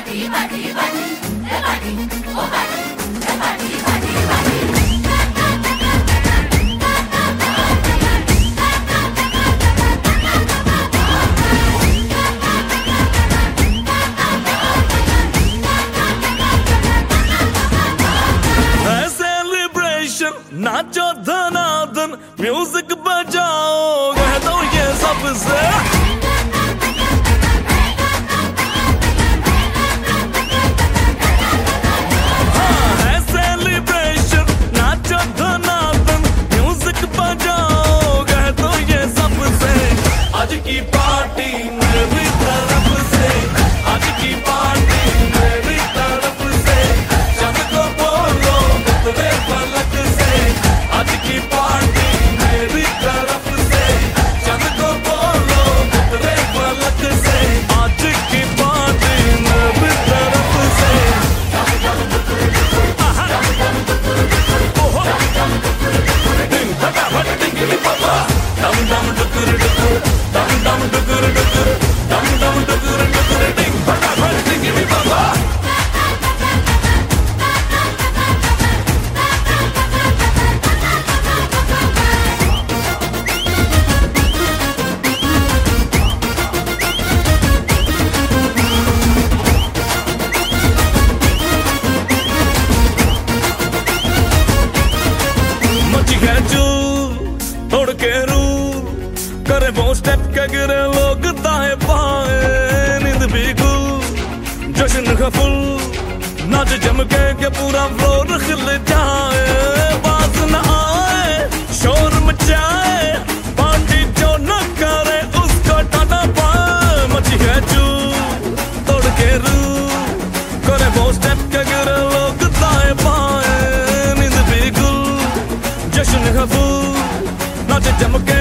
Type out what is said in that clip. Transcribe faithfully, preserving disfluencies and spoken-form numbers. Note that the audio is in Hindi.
नाचो धनाधन म्यूजिक बजाओ कह दो ये सबसे हाँ है सेलिब्रेशन नाचो धनाधन म्यूजिक बजाओ कह दो ये सबसे आज की पार्टी मेरी तरफ से आज की पार्टी मेरी तरफ से सबको बोलो तेरे पलक से आज की पार्टी मेरी तरफ से सबको बोलो तेरे पलक से आज की पार्टी मेरी तरफ से दिन फटाफट टिंगी पापा दम दम डुकुर डुकुर दम दम डुकुर डुकुर दम दम डुकुर डुकुर दिन फटाफट टिंगी पापा तोड़ के रू करे वो स्टेप के गिरे लोग दाएं बाएं नींद भी गुल जश्न का फुल नाच जम के के पूरा फ्लोर खिल जाए बाज न आए शोर मचाए पार्टी जो न करे उसको टाटा पाए मची है चू तोड़ के रू करे वो स्टेप के गिरे लोग दाएं बाएं नींद भी गुल जश्न का फुल नाच जम के